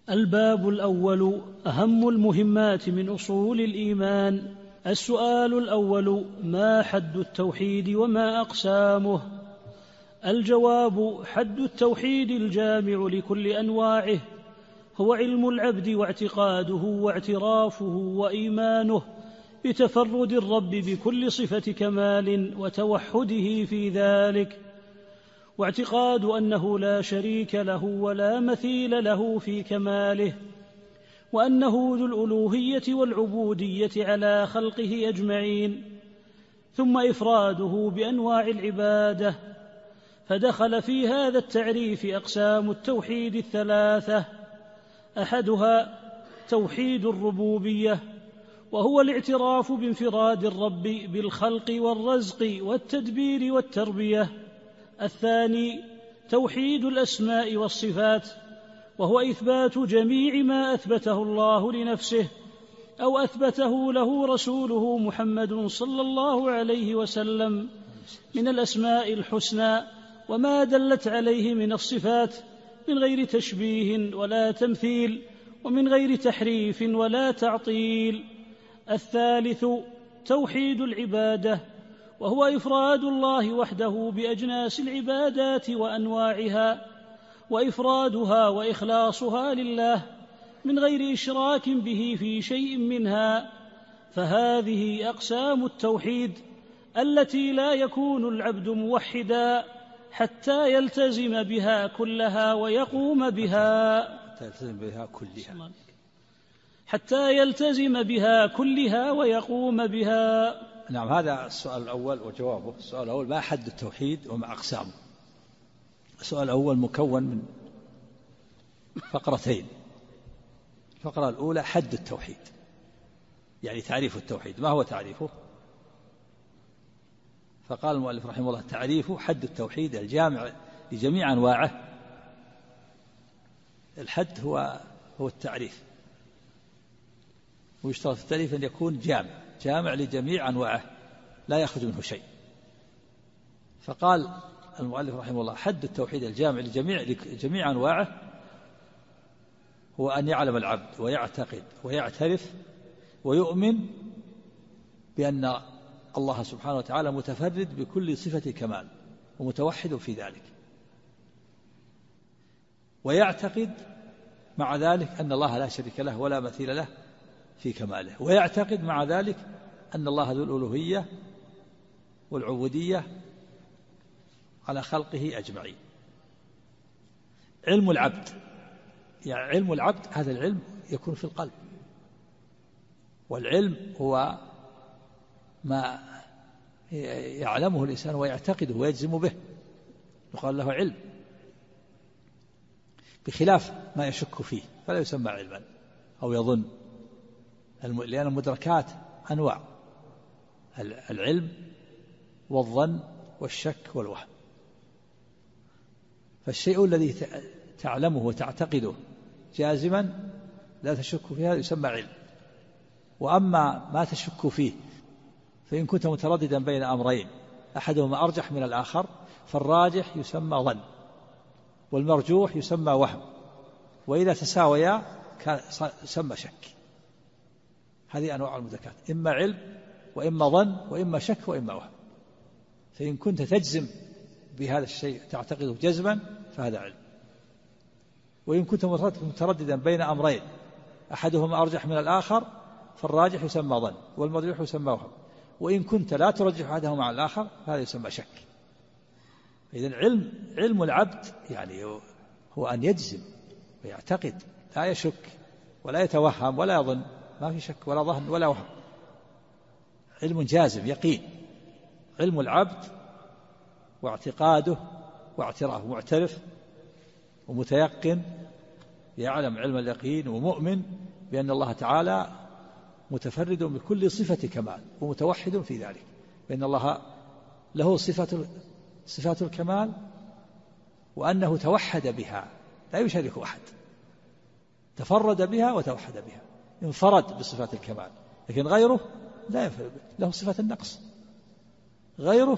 الباب الأول: أهم المهمات من أصول الإيمان. السؤال الأول: ما حد التوحيد وما أقسامه؟ الجواب: حد التوحيد الجامع لكل أنواعه هو علم العبد واعتقاده واعترافه وإيمانه بتفرد الرب بكل صفة كمال وتوحده في ذلك، واعتقاد أنه لا شريك له ولا مثيل له في كماله، وأنه ذو الألوهية والعبودية على خلقه أجمعين، ثم إفراده بأنواع العبادة. فدخل في هذا التعريف أقسام التوحيد الثلاثة: أحدها توحيد الربوبية، وهو الاعتراف بانفراد الرب بالخلق والرزق والتدبير والتربية. الثاني توحيد الأسماء والصفات، وهو إثبات جميع ما أثبته الله لنفسه أو أثبته له رسوله محمد صلى الله عليه وسلم من الأسماء الحسنى وما دلت عليه من الصفات، من غير تشبيه ولا تمثيل، ومن غير تحريف ولا تعطيل. الثالث توحيد العبادة، وهو إفراد الله وحده بأجناس العبادات وأنواعها، وإفرادها وإخلاصها لله من غير إشراك به في شيء منها. فهذه أقسام التوحيد التي لا يكون العبد موحدا حتى يلتزم بها كلها ويقوم بها ويقوم بها. نعم، هذا السؤال الأول وجوابه. السؤال الأول: ما حد التوحيد وما أقسامه؟ السؤال الأول مكون من فقرتين. الفقرة الأولى حد التوحيد، يعني تعريف التوحيد. ما هو تعريفه؟ فقال المؤلف رحمه الله: تعريفه حد التوحيد الجامع لجميع أنواعه. الحد هو التعريف، ويشترط في التعريف أن يكون جامع لجميع أنواعه لا يخرج منه شيء. فقال المؤلف رحمه الله: حد التوحيد الجامع لجميع أنواعه هو أن يعلم العبد ويعتقد ويعترف ويؤمن بأن الله سبحانه وتعالى متفرد بكل صفة كمال ومتوحد في ذلك، ويعتقد مع ذلك أن الله لا شريك له ولا مثيل له في كماله، ويعتقد مع ذلك أن الله ذو الألوهية والعبودية على خلقه أجمعين. علم العبد، يعني علم العبد هذا العلم يكون في القلب، والعلم هو ما يعلمه الإنسان ويعتقده ويجزم به، يقال له علم، بخلاف ما يشك فيه فلا يسمى علما أو يظن، لأن المدركات أنواع: العلم والظن والشك والوهم. فالشيء الذي تعلمه وتعتقده جازما لا تشك فيه يسمى علم. وأما ما تشك فيه فإن كنت مترددا بين أمرين أحدهما أرجح من الآخر فالراجح يسمى ظن، والمرجوح يسمى وهم، وإذا تساويا يسمى شك. هذه أنواع المدركات: إما علم وإما ظن وإما شك وإما وهم. فإن كنت تجزم بهذا الشيء تعتقده جزما فهذا علم، وإن كنت مترددا بين أمرين أحدهما أرجح من الآخر فالراجح يسمى ظن والمرجوح يسمى وهم، وإن كنت لا ترجح أحدهما على الآخر فهذا يسمى شك. إذن علم العبد يعني هو أن يجزم ويعتقد، لا يشك ولا يتوهم ولا يظن، ما في شك ولا ظن ولا وهم، علم جازم يقين. علم العبد واعتقاده واعترافه، معترف ومتيقن، يعلم علم اليقين ومؤمن بأن الله تعالى متفرد بكل صفة كمال ومتوحد في ذلك، بأن الله له صفات الكمال وأنه توحد بها لا يشارك أحد، تفرد بها وتوحد بها، انفرد بصفات الكمال، لكن غيره لا ينفرد، له صفة النقص، غيره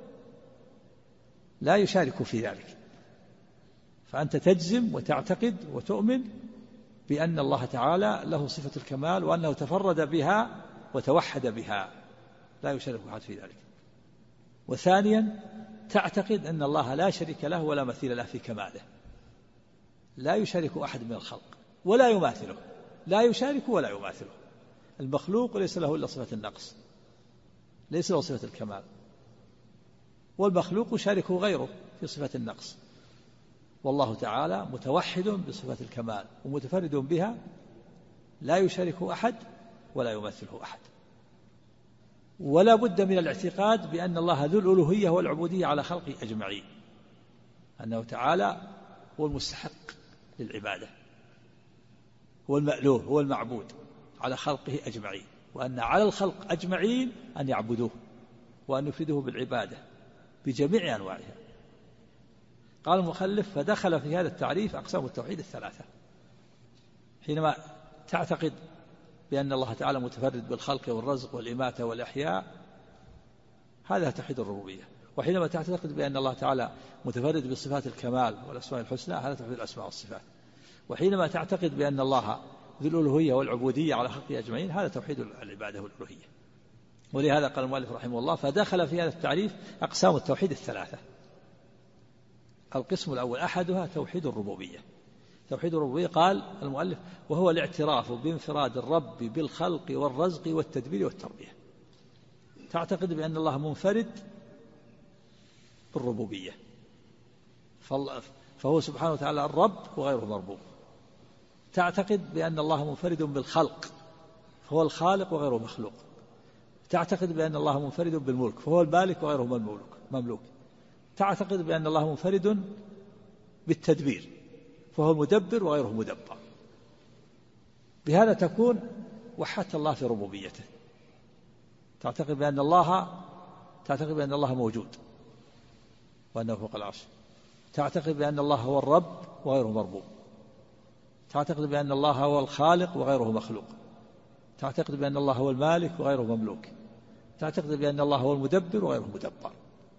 لا يشارك في ذلك. فأنت تجزم وتعتقد وتؤمن بأن الله تعالى له صفة الكمال وأنه تفرد بها وتوحد بها لا يشارك أحد في ذلك. وثانيا تعتقد أن الله لا شريك له ولا مثيل له في كماله، لا يشارك أحد من الخلق ولا يماثله، لا يشارك ولا يماثله. المخلوق ليس له إلا صفة النقص، ليس له صفة الكمال، والمخلوق يشاركه غيره في صفة النقص، والله تعالى متوحد بصفة الكمال ومتفرد بها لا يشاركه أحد ولا يمثله أحد. ولا بد من الاعتقاد بأن الله ذو الألوهية والعبودية على خلقه أجمعين، أنه تعالى هو المستحق للعبادة، هو المألوه، هو المعبود على خلقه أجمعين، وأن على الخلق أجمعين أن يعبدوه وأن يفردوه بالعبادة بجميع أنواعها. قال المخلف: فدخل في هذا التعريف أقسام التوحيد الثلاثة. حينما تعتقد بأن الله تعالى متفرد بالخلق والرزق والإماتة والإحياء، هذا توحيد الربوبية. وحينما تعتقد بأن الله تعالى متفرد بصفات الكمال والأسماء الحسنى، هذا توحيد الأسماء والصفات. وحينما تعتقد بأن الله ذو الألوهية والعبودية على خلقه أجمعين، هذا توحيد العبادة والألوهية. ولهذا قال المؤلف رحمه الله: فدخل في هذا التعريف أقسام التوحيد الثلاثة. القسم الأول أحدها توحيد الربوبية. توحيد الربوبية قال المؤلف: وهو الاعتراف بانفراد الرب بالخلق والرزق والتدبير والتربية. تعتقد بأن الله منفرد بالربوبية، فهو سبحانه وتعالى الرب وغيره مربوب. تعتقد بأن الله منفرد بالخلق، فهو الخالق وغيره مخلوق. تعتقد بأن الله منفرد بالملك، فهو المالك وغيره مملوك. تعتقد بأن الله منفرد بالتدبير، فهو المدبر وغيره مدبر. بهذا تكون وحدت الله في ربوبيته. تعتقد بأن الله موجود وأنه فوق العرش. تعتقد بأن الله هو الرب وغيره مربوب. تعتقد بأن الله هو الخالق وغيره مخلوق. تعتقد بأن الله هو المالك وغيره مملوك. تعتقد بأن الله هو المدبر وغيره مدبر.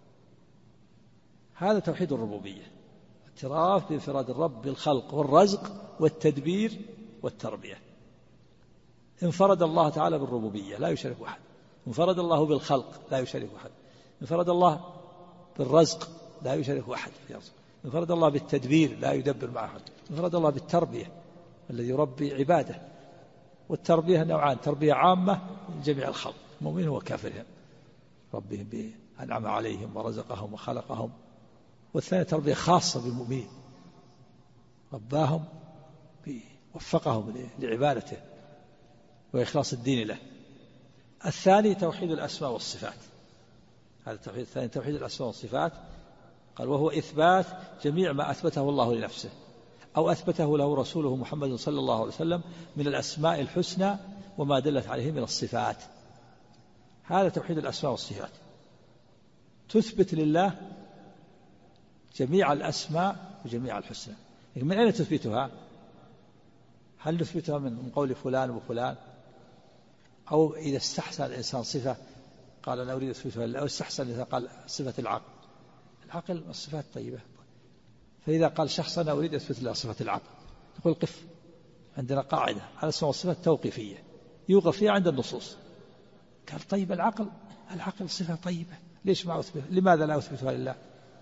هذا توحيد الربوبية، اعتراف بانفراد الرب بالخلق والرزق والتدبير والتربية. انفرد الله تعالى بالربوبية لا يشارك أحد. انفرد الله بالخلق لا يشارك أحد. انفرد الله بالرزق لا يشارك أحد في رزق. انفرد الله بالتدبير لا يدبر مع أحد. انفرد الله بالتربية الذي يربي عباده. والتربية نوعان: تربية عامة لجميع الخلق مؤمنين وكافرين، ربهم بأنعم عليهم ورزقهم وخلقهم. والثانية تربية خاصة بالمؤمنين، رباهم وفقهم لعبادته وإخلاص الدين له. الثاني توحيد الأسماء والصفات. هذا التوحيد الثاني توحيد الأسماء والصفات. قال: وهو إثبات جميع ما أثبته الله لنفسه أو أثبته له رسوله محمد صلى الله عليه وسلم من الأسماء الحسنى وما دلت عليه من الصفات. هذا توحيد الأسماء والصفات. تثبت لله جميع الأسماء وجميع الحسنى. من أين تثبتها؟ هل نثبتها من قول فلان وفلان، أو إذا استحسن الإنسان صفة قال أنا أريد أثبتها لله، أو استحسن الإنسان قال صفة العقل. العقل الصفات طيبة، فإذا قال شخص أنا أريد أثبت له صفة العقل، نقول قف، عندنا قاعدة على الأسماء والصفات توقيفية يوقف فيها عند النصوص. قال طيب العقل صفة طيبة، ليش ما أثبت؟ لماذا لا أثبتها لله؟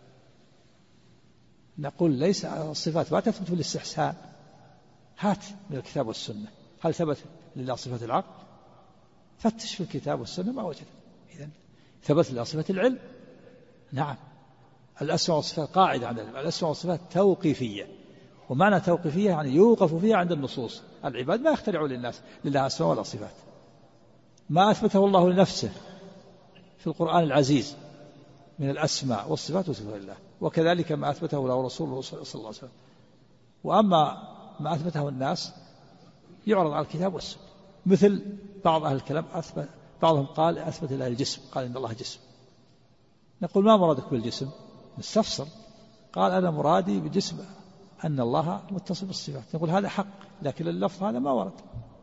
نقول ليس الصفات ما تثبت بالاستحسان، هات من الكتاب والسنة. هل ثبت لله صفة العقل؟ فتش في الكتاب والسنة ما وجد. إذن ثبت لله صفة العلم، نعم. الأسماء والصفات قاعدة عند الأسماء والصفات توقيفية، ومعنى توقيفية يعني يوقف فيها عند النصوص. العباد ما يخترعوا لله أسماء ولا صفات. ما أثبته الله لنفسه في القرآن العزيز من الأسماء والصفات وصفات الله، وكذلك ما أثبته له رسوله صلى الله عليه وسلم. وأما ما أثبته الناس يعرض على الكتاب والسنة. مثل بعض أهل الكلام بعضهم قال أثبت له الجسم، قال إن الله جسم. نقول ما مرادك بالجسم؟ نستفسر. قال أنا مرادي بالجسم أن الله متصف بالصفات. نقول هذا حق، لكن اللفظ هذا ما ورد.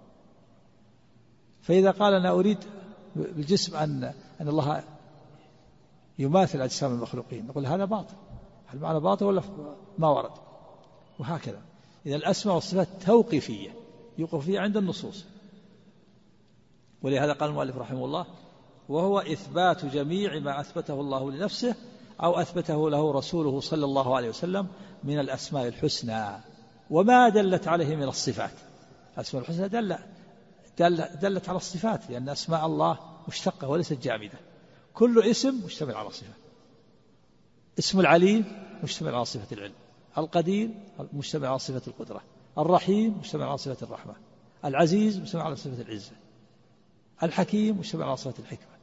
فإذا قال أنا أريد بالجسم أن الله يماثل أجسام المخلوقين، نقول هذا باطل. هل معنى باطل ولا ما ورد؟ وهكذا. إذا الأسماء والصفات توقيفية يوقف فيه عند النصوص. ولهذا قال المؤلف رحمه الله: وهو إثبات جميع ما أثبته الله لنفسه أو أثبته له رسوله صلى الله عليه وسلم من الأسماء الحسنى وما دلت عليه من الصفات. الأسماء الحسنى دلت على الصفات، لأن أسماء الله مشتقة وليست جامدة. كل اسم مشتمل على صفة. اسم العليم مشتمل على صفة العلم، القدير مشتمل على صفة القدرة، الرحيم مشتمل على صفة الرحمة، العزيز مشتمل على صفة العزة، الحكيم مشتمل على صفة الحكمة،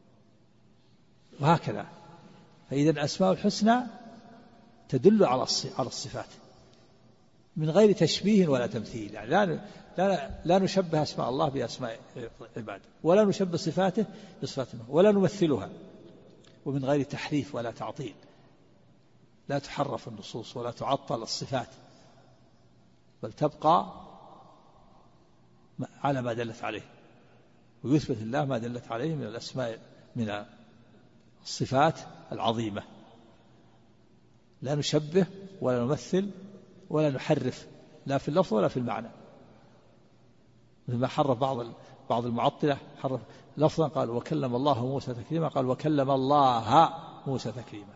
وهكذا. فإذا الأسماء الحسنى تدل على الصفات من غير تشبيه ولا تمثيل. يعني لا نشبه أسماء الله بأسماء عباده، ولا نشبه صفاته بصفاته، ولا نمثلها، ومن غير تحريف ولا تعطيل. لا تحرف النصوص ولا تعطل الصفات، بل تبقى على ما دلت عليه، ويثبت الله ما دلت عليه من الأسماء من الصفات العظيمة. لا نشبه ولا نمثل ولا نحرف، لا في اللفظ ولا في المعنى، مثل ما حرف بعض المعطلة، حرف لفظا قال وكلم الله موسى تكليما، قال وكلم الله موسى تكليما،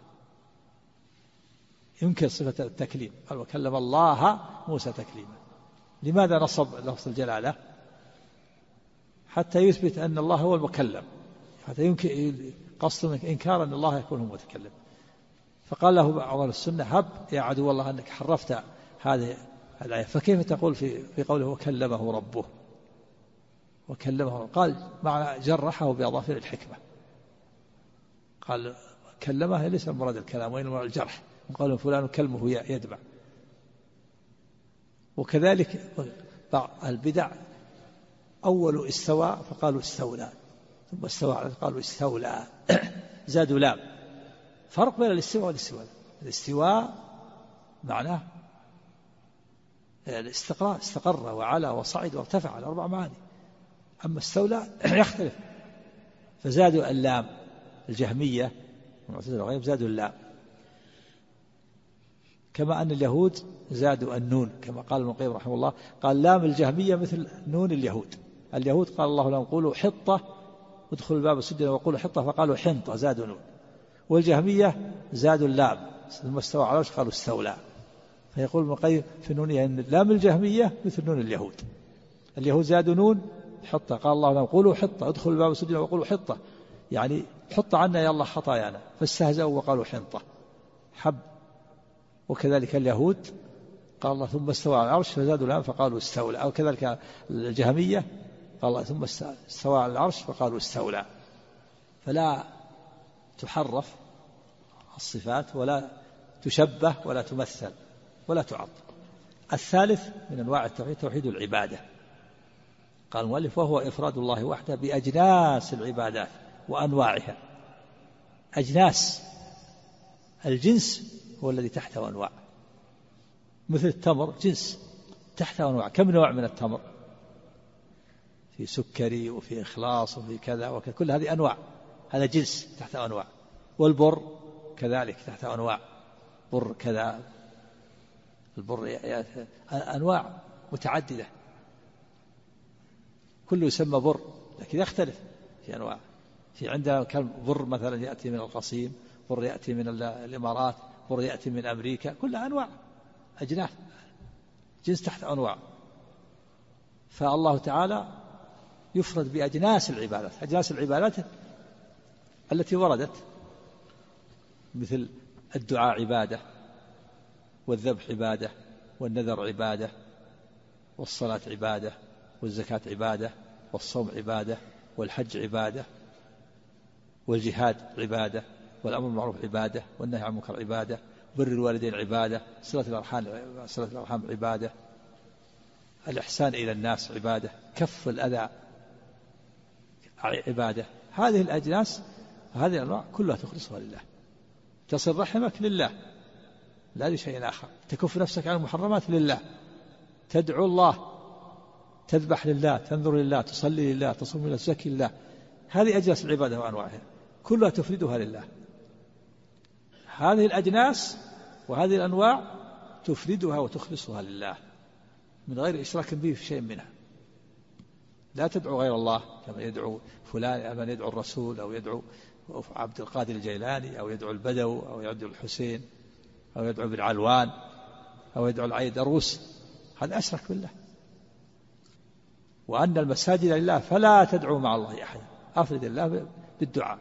يمكن صفة التكليم، قال وكلم الله موسى تكليما. لماذا نصب لفظ الجلالة؟ حتى يثبت أن الله هو المكلم، حتى يمكن قصد إنكار أن الله يكون هو المتكلم. فقال له بعض السنة: هب يا عدو الله أنك حرفت هذه الآية، فكيف تقول في قوله وكلمه ربه؟ وكلمه، قال مع جرحه بأظافر الحكمة، قال كلمه ليس المراد الكلام وإنما الجرح، قالوا فلان كلمه يدمع. وكذلك بعض البدع أول استوى فقالوا استولى، ثم استوى قالوا استولى، زادوا لام. فرق بين الاستواء والاستواء. الاستواء معناه الاستقرار، استقر وعلى وصعد وارتفع، على 4 معاني. أما استولى يختلف، فزادوا اللام. الجهمية والمعتزلة وغيرهم زادوا اللام، كما أن اليهود زادوا النون، كما قال ابن القيم رحمه الله، قال لام الجهمية مثل نون اليهود. اليهود قال الله لهم قولوا حطة ادخلوا الباب سجدا وقولوا حطة، فقالوا حنطة، زادوا نون. والجهمية زادوا اللام، ثم استوى على العرش قالوا استولى. فيقول ابن القيم في النونية أن لام الجهمية مثل نون اليهود. اليهود زادوا نون حطة، قال الله لهم قولوا حطة ادخلوا الباب سجدا وقولوا حطة، يعني حط عنا يا الله خطايانا، فاستهزأوا وقالوا حنطة حب. وكذلك اليهود قال الله ثم استوى على العرش فزادوا الآن فقالوا استولى. أو كذلك الجهمية قال الله ثم استوى على العرش فقالوا استولى. فلا تحرف الصفات ولا تشبه ولا تمثل ولا تعطل. الثالث من أنواع التوحيد توحيد العبادة. قال المؤلف: وهو إفراد الله وحده بأجناس العبادات وأنواعها. أجناس، الجنس هو الذي تحته أنواع، مثل التمر جنس تحته أنواع. كم نوع من التمر؟ في سكري وفي إخلاص وفي كذا وكذا، كل هذه أنواع، هذا جنس تحته أنواع. والبر كذلك تحته أنواع، بر كذا، البر أنواع متعددة، كله يسمى بر لكن يختلف في أنواع. في عندنا كم بر مثلا يأتي من القصيم، بر يأتي من الإمارات، بر يأتي من أمريكا، كلها أنواع أجناس، جنس تحت أنواع. فالله تعالى يفرد بأجناس العبادات. أجناس العبادات التي وردت مثل الدعاء عبادة، والذبح عبادة، والنذر عبادة، والصلاة عبادة، والزكاة عبادة، والصوم عبادة، والحج عبادة، والجهاد عبادة، والأمر بالمعروف عبادة، والنهي عن المنكر عبادة، بر الوالدين عبادة، صلة الأرحام عبادة، الإحسان إلى الناس عبادة، كف الأذى عبادة. هذه الأجناس هذه الأنواع كلها تخلصها لله. تصل رحمك لله لا لشيء آخر، تكف نفسك عن المحرمات لله، تدعو الله، تذبح لله، تنذر لله، تصلي لله، تصوم لله، تزكي لله. هذه أجناس العبادة وأنواعها كلها تفردها لله. هذه الأجناس وهذه الأنواع تفردها وتخلصها لله من غير إشراك به في شيء منها. لا تدعو غير الله كما يدعو فلان، من يدعو الرسول أو يدعو عبد القادر الجيلاني أو يدعو البدو أو يدعو الحسين أو يدعو ابن علوان أو يدعو العيد الروس، هذا أشرك بالله. وأن المساجد لله فلا تدعو مع الله أحدا، أفرد الله بالدعاء.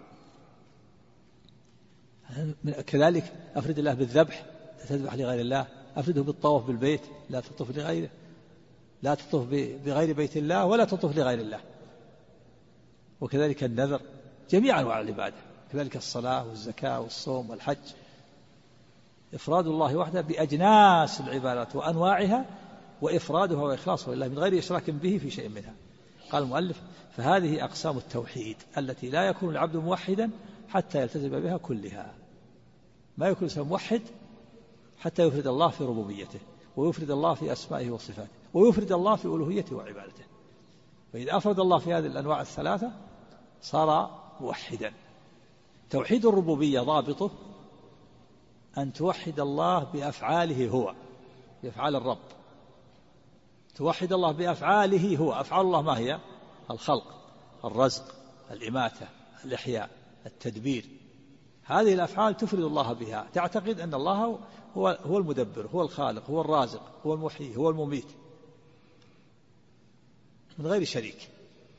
كذلك أفرد الله بالذبح، لا تذبح لغير الله. أفرده بالطواف بالبيت، لا تطوف لغيره، لا تطوف بغير بيت الله ولا تطوف لغير الله. وكذلك النذر، جميع أنواع العبادة، كذلك الصلاة والزكاة والصوم والحج. إفراد الله وحده بأجناس العبادات وأنواعها، وإفرادها وإخلاصها لله من غير إشراك به في شيء منها. قال المؤلف: فهذه أقسام التوحيد التي لا يكون العبد موحدا حتى يلتزم بها كلها. ما يكون الإنسان موحد حتى يفرد الله في ربوبيته، ويفرد الله في أسمائه وصفاته، ويفرد الله في ألوهيته وعبادته. فإذا أفرد الله في هذه الأنواع الثلاثة صار موحدا. توحيد الربوبية ضابطه أن توحد الله بأفعاله هو، بأفعال الرب. توحد الله بأفعاله هو. أفعال الله ما هي؟ الخلق، الرزق، الإماتة، الإحياء، التدبير. هذه الأفعال تفرد الله بها، تعتقد أن الله هو المدبر، هو الخالق، هو الرازق، هو المحيي، هو المميت من غير شريك.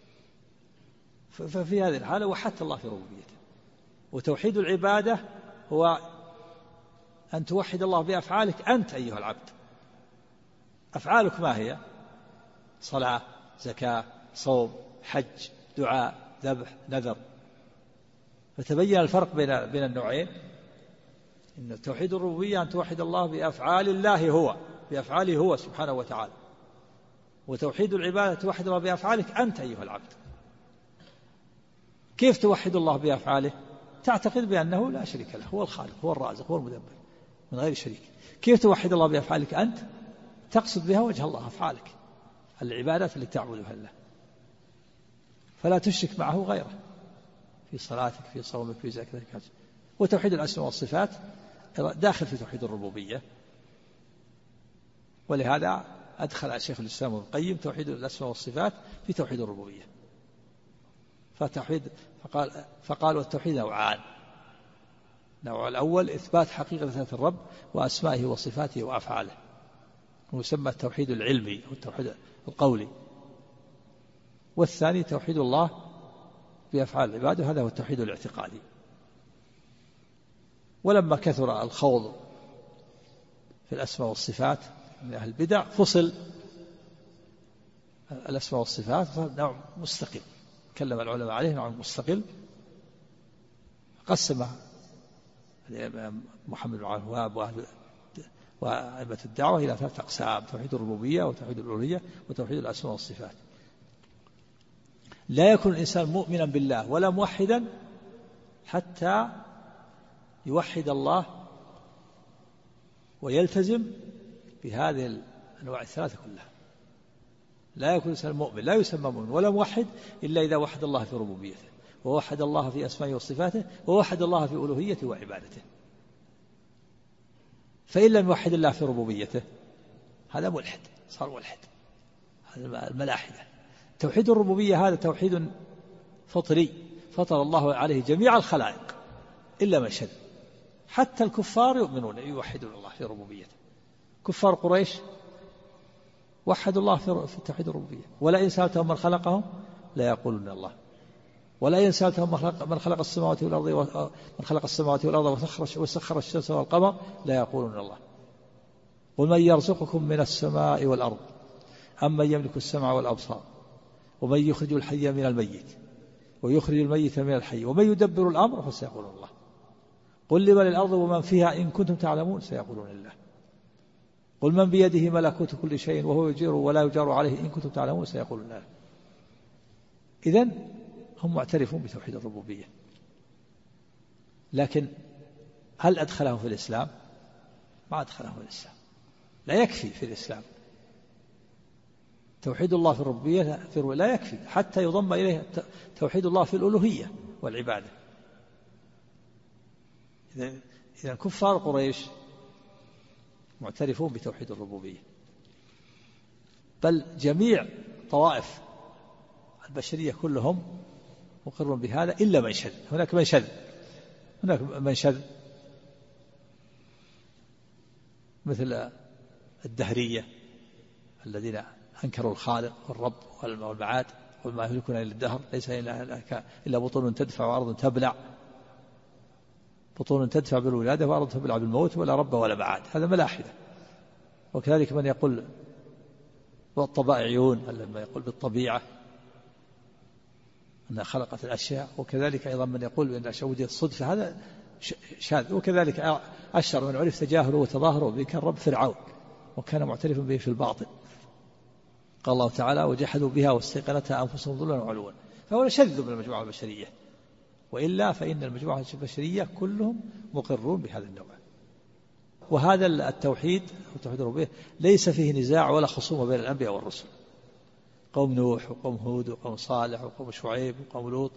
ففي هذه الحالة وحدت الله في ربوبيته. وتوحيد العبادة هو أن توحد الله بأفعالك أنت أيها العبد. أفعالك ما هي؟ صلاة، زكاة، صوم، حج، دعاء، ذبح، نذر. فتبين الفرق بين النوعين. إن توحيد الربوبية أن توحد الله بأفعال الله هو، بأفعاله هو سبحانه وتعالى. وتوحيد العبادة توحد الله بأفعالك أنت أيها العبد. كيف توحد الله بأفعاله؟ تعتقد بأنه لا شريك له، هو الخالق، هو الرازق، هو المدبر من غير شريك. كيف توحد الله بأفعالك أنت؟ تقصد بها وجه الله، أفعالك العبادات التي تعبدها الله، فلا تشرك معه غيره في صلاتك، في صومك، في زكاتك. وتوحيد الأسماء والصفات داخل في توحيد الربوبية. ولهذا أدخل شيخ الإسلام ابن القيم توحيد الأسماء والصفات في توحيد الربوبية. فقال والتوحيد نوعان. النوع الأول إثبات حقيقة ذات الرب وأسمائه وصفاته وأفعاله، ويسمى التوحيد العلمي أو التوحيد القولي. والثاني توحيد الله بأفعال العباد، وهذا هو التوحيد الاعتقادي. ولما كثر الخوض في الأسماء والصفات من أهل البدع فصل الأسماء والصفات نوع مستقل، تكلم العلماء عليه نوع مستقل. قسم محمد بن عبد الوهاب وأئمة الدعوة إلى 3 أقسام: توحيد الربوبية، وتوحيد الألوهية، وتوحيد الأسماء والصفات. لا يكون الإنسان مؤمنا بالله ولا موحدا حتى يوحد الله ويلتزم بهذه الأنواع الثلاثة كلها. لا يكون الإنسان مؤمن، لا يسمى مؤمن ولا موحد إلا إذا وحد الله في ربوبيته، ووحد الله في أسمائه وصفاته، ووحد الله في ألوهيته وعبادته. فإن لم يوحد الله في ربوبيته هذا ملحد، صار ملحد، هذا الملاحدة. توحيد الربوبية هذا توحيد فطري، فطر الله عليه جميع الخلائق إلا من شذ. حتى الكفار يؤمنون يوحدون الله في ربوبيته. كفار قريش وحدوا الله في توحيد الربوبية. ولئن سألتهم من خلقهم لا يقولون الله. ولئن سألتهم من خلق السماوات والأرض وسخر الشمس والقمر لا يقولون الله. ومن يرزقكم من السماء والأرض أمن يملك السمع والأبصار ومن يخرج الحي من الميت ويخرج الميت من الحي ومن يدبر الأمر فسيقولون الله. قل لمن الأرض ومن فيها إن كنتم تعلمون سيقولون الله. قل من بيده ملكوت كل شيء وهو يجير ولا يجار عليه إن كنتم تعلمون سيقولون الله. إذن هم معترفون بتوحيد الربوبية، لكن هل أدخلهم في الإسلام؟ ما أدخلهم في الإسلام. لا يكفي في الإسلام توحيد الله في الربوبية، لا يكفي حتى يضم إليه توحيد الله في الألوهية والعبادة. إذن كفار قريش معترفون بتوحيد الربوبية، بل جميع طوائف البشرية كلهم مقرون بهذا إلا من شذ. هناك من شذ مثل الدهرية الذين أنكروا الخالق والرب والمعاد وما يهلكون إلا الدهر ليس إلا بطون تدفع وأرض تبلع، بطون تدفع بالولادة وأرض تبلع بالموت ولا رب ولا معاد، هذا ملاحدة. وكذلك من يقول والطبائعيون لما يقول بالطبيعة أنها خلقت الأشياء، وكذلك أيضا من يقول بأن الأشياء وجدت صدفة، هذا شاذ. وكذلك أشهر من عرف تجاهله وتظاهره به كان رب فرعون وكان معترفا به في الباطل. قال الله تعالى وجحدوا بها واستيقنتها أنفسهم ظلما وعلوا، فهو شذ من المجموعة البشرية، وإلا فإن المجموعة البشرية كلهم مقرون بهذا النوع. وهذا التوحيد الربوبية ليس فيه نزاع ولا خصومة بين الأنبياء والرسل، قوم نوح وقوم هود وقوم صالح وقوم شعيب وقوم لوط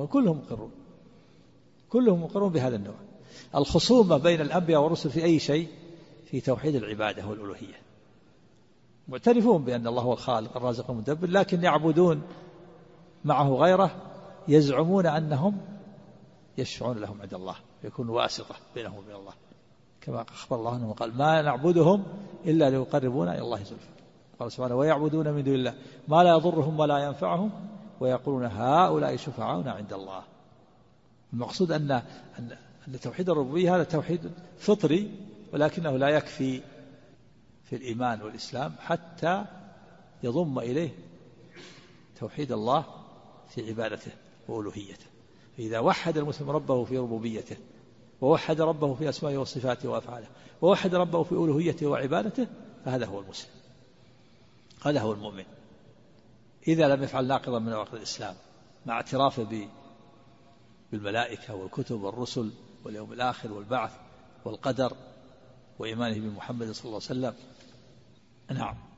كلهم مقرون بهذا النوع. الخصومة بين الأنبياء والرسل في أي شيء؟ في توحيد العبادة والألوهية، معترفون بأن الله هو الخالق الرازق المدبر، لكن يعبدون معه غيره، يزعمون أنهم يشفعون لهم عند الله، يكون واسطة بينهم وبين الله، كما أخبر الله أنه قال ما نعبدهم إلا ليقربونا إلى الله زلفى. قال سبحانه ويعبدون من دون الله ما لا يضرهم ولا ينفعهم ويقولون هؤلاء شفعاؤنا عند الله. المقصود أن توحيد الربوبية هذا توحيد فطري، ولكنه لا يكفي في الإيمان والإسلام حتى يضم إليه توحيد الله في عبادته وألوهيته. فإذا وحد المسلم ربه في ربوبيته، ووحد ربه في أسمائه وصفاته وأفعاله، ووحد ربه في ألوهيته وعبادته، فهذا هو المسلم، هذا هو المؤمن. إذا لم يفعل ناقضا من نواقض الإسلام مع اعترافه بالملائكة والكتب والرسل واليوم الآخر والبعث والقدر وإيمانه بمحمد صلى الله عليه وسلم. نعم.